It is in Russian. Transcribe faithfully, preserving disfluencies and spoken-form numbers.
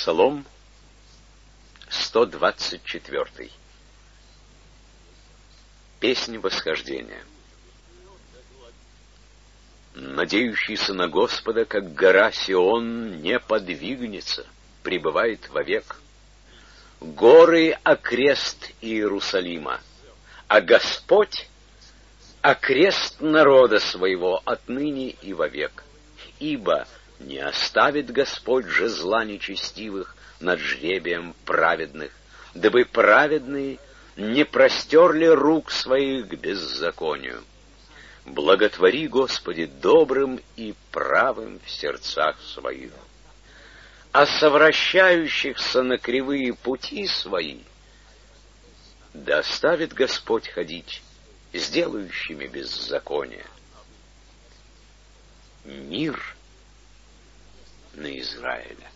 Псалом сто двадцать четвёртый. Песнь восхождения. Надеющийся на Господа, как гора Сион, не подвигнется, пребывает вовек. Горы — окрест Иерусалима, а Господь — окрест народа своего отныне и вовек. Ибо не оставит Господь же зла нечестивых над жребием праведных, дабы праведные не простерли рук своих к беззаконию. Благотвори, Господи, добрым и правым в сердцах своих. А совращающихся на кривые пути свои да оставит Господь ходить сделающими беззаконие. Мир на Израиля.